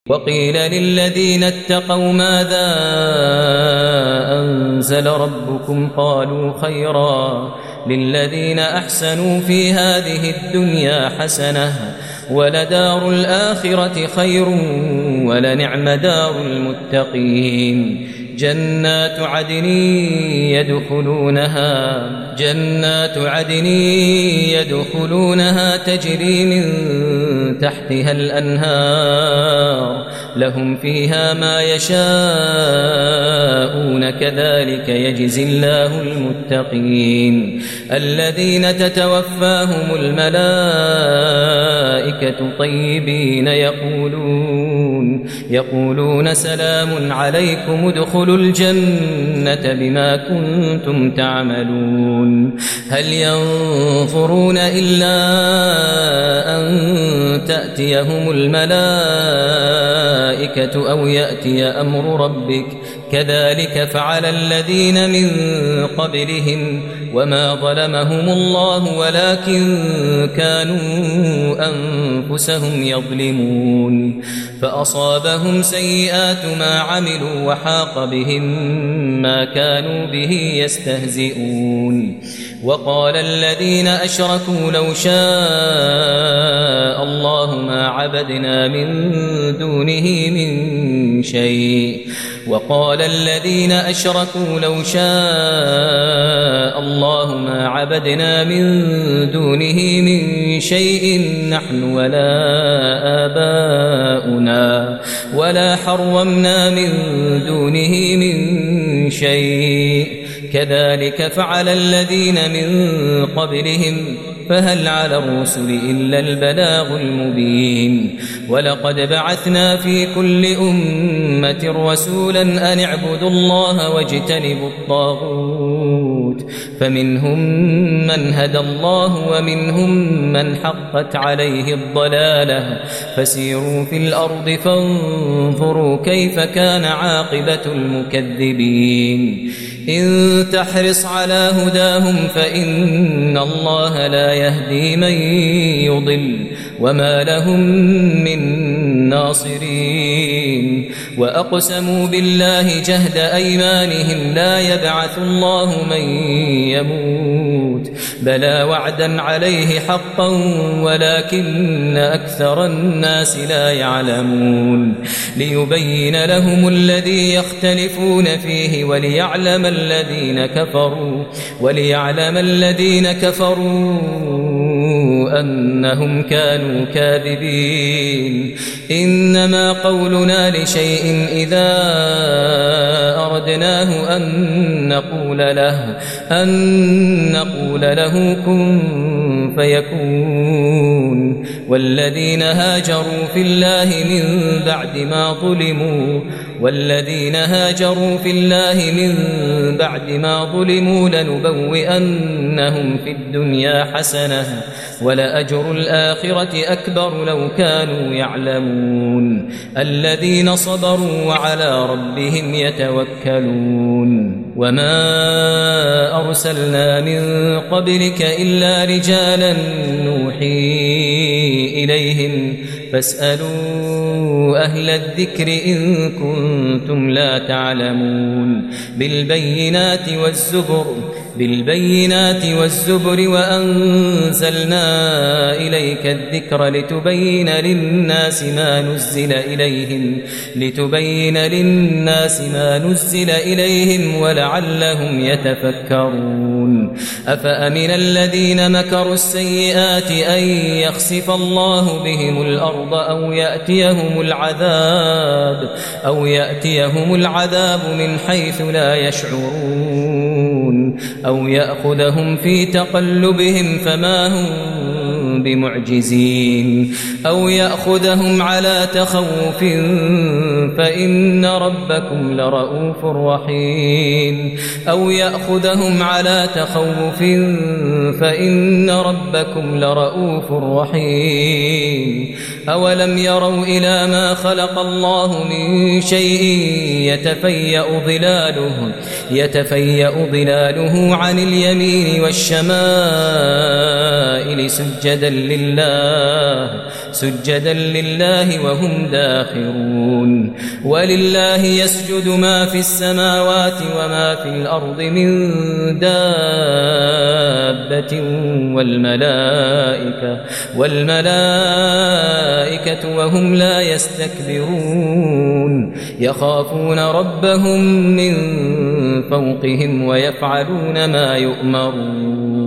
وقيل للذين اتقوا ماذا أنزل ربكم قالوا خيرا للذين أحسنوا في هذه الدنيا حسنة ولدار الآخرة خير ولنعم دار المتقين جنات عدن يدخلونها تجري من تحتها الأنهار لهم فيها ما يشاءون كذلك يجزي الله المتقين الذين تتوفاهم الملائكة طيبين يقولون سلام عليكم ادخلوا الجنة بما كنتم تعملون هل ينظرون إلا أن تأتيهم الملائكة أو يأتي أمر ربك كذلك فعل الذين من قبلهم وما ظلمهم الله ولكن كانوا أنفسهم يظلمون فأصابهم سيئات ما عملوا وحاق بهم ما كانوا به يستهزئون وقال الذين أشركوا لو شاء الله ما عبدنا من دونه من شيء وقال الذين أشركوا لو شاء الله ما عبدنا من دونه من شيء نحن ولا آباؤنا ولا حرمنا من دونه من شيء كذلك فعل الذين من قبلهم فهل على الرسل إلا البلاغ المبين ولقد بعثنا في كل أمة رسولا أن اعبدوا الله واجتنبوا الطاغوت فمنهم من هدى الله ومنهم من حقت عليه الضلالة فسيروا في الأرض فانظروا كيف كان عاقبة المكذبين إن تحرص على هداهم فإن الله لا يهدي من يضل وما لهم من ناصرين وأقسموا بالله جهد أيمانهم لا يبعث الله من يموت بلى وعدا عليه حقا ولكن أكثر الناس لا يعلمون ليبين لهم الذي يختلفون فيه وليعلم الذين كفروا أنهم كانوا كاذبين إنما قولنا لشيء إذا أردناه أن نقول له كن فيكون والذين هاجروا في الله من بعد ما ظلموا لنبوئنهم في الدنيا حسنة ولأجر الآخرة أكبر لو كانوا يعلمون الذين صبروا وعلى ربهم يتوكلون وما أرسلنا من قبلك إلا رجالا نوحي إليهم فاسألوا أهل الذكر إن كنتم لا تعلمون بالبينات والزبر وأنزلنا إليك الذكر لتبين للناس ما نزل إليهم ولعلهم يتفكرون أفأمن الذين مكروا السيئات أن يخسف الله بهم الأرض أو يأتيهم العذاب من حيث لا يشعرون أو يأخذهم في تقلبهم فما هم بمعجزين أو يأخذهم على تخوف فإن ربكم لرؤوف رحيم أولم يروا إلى ما خلق الله من شيء يتفيأ ظلاله عن اليمين والشمائل سجدا سجدا لله وهم داخرون ولله يسجد ما في السماوات وما في الأرض من دابة والملائكة وهم لا يستكبرون يخافون ربهم من فوقهم ويفعلون ما يؤمرون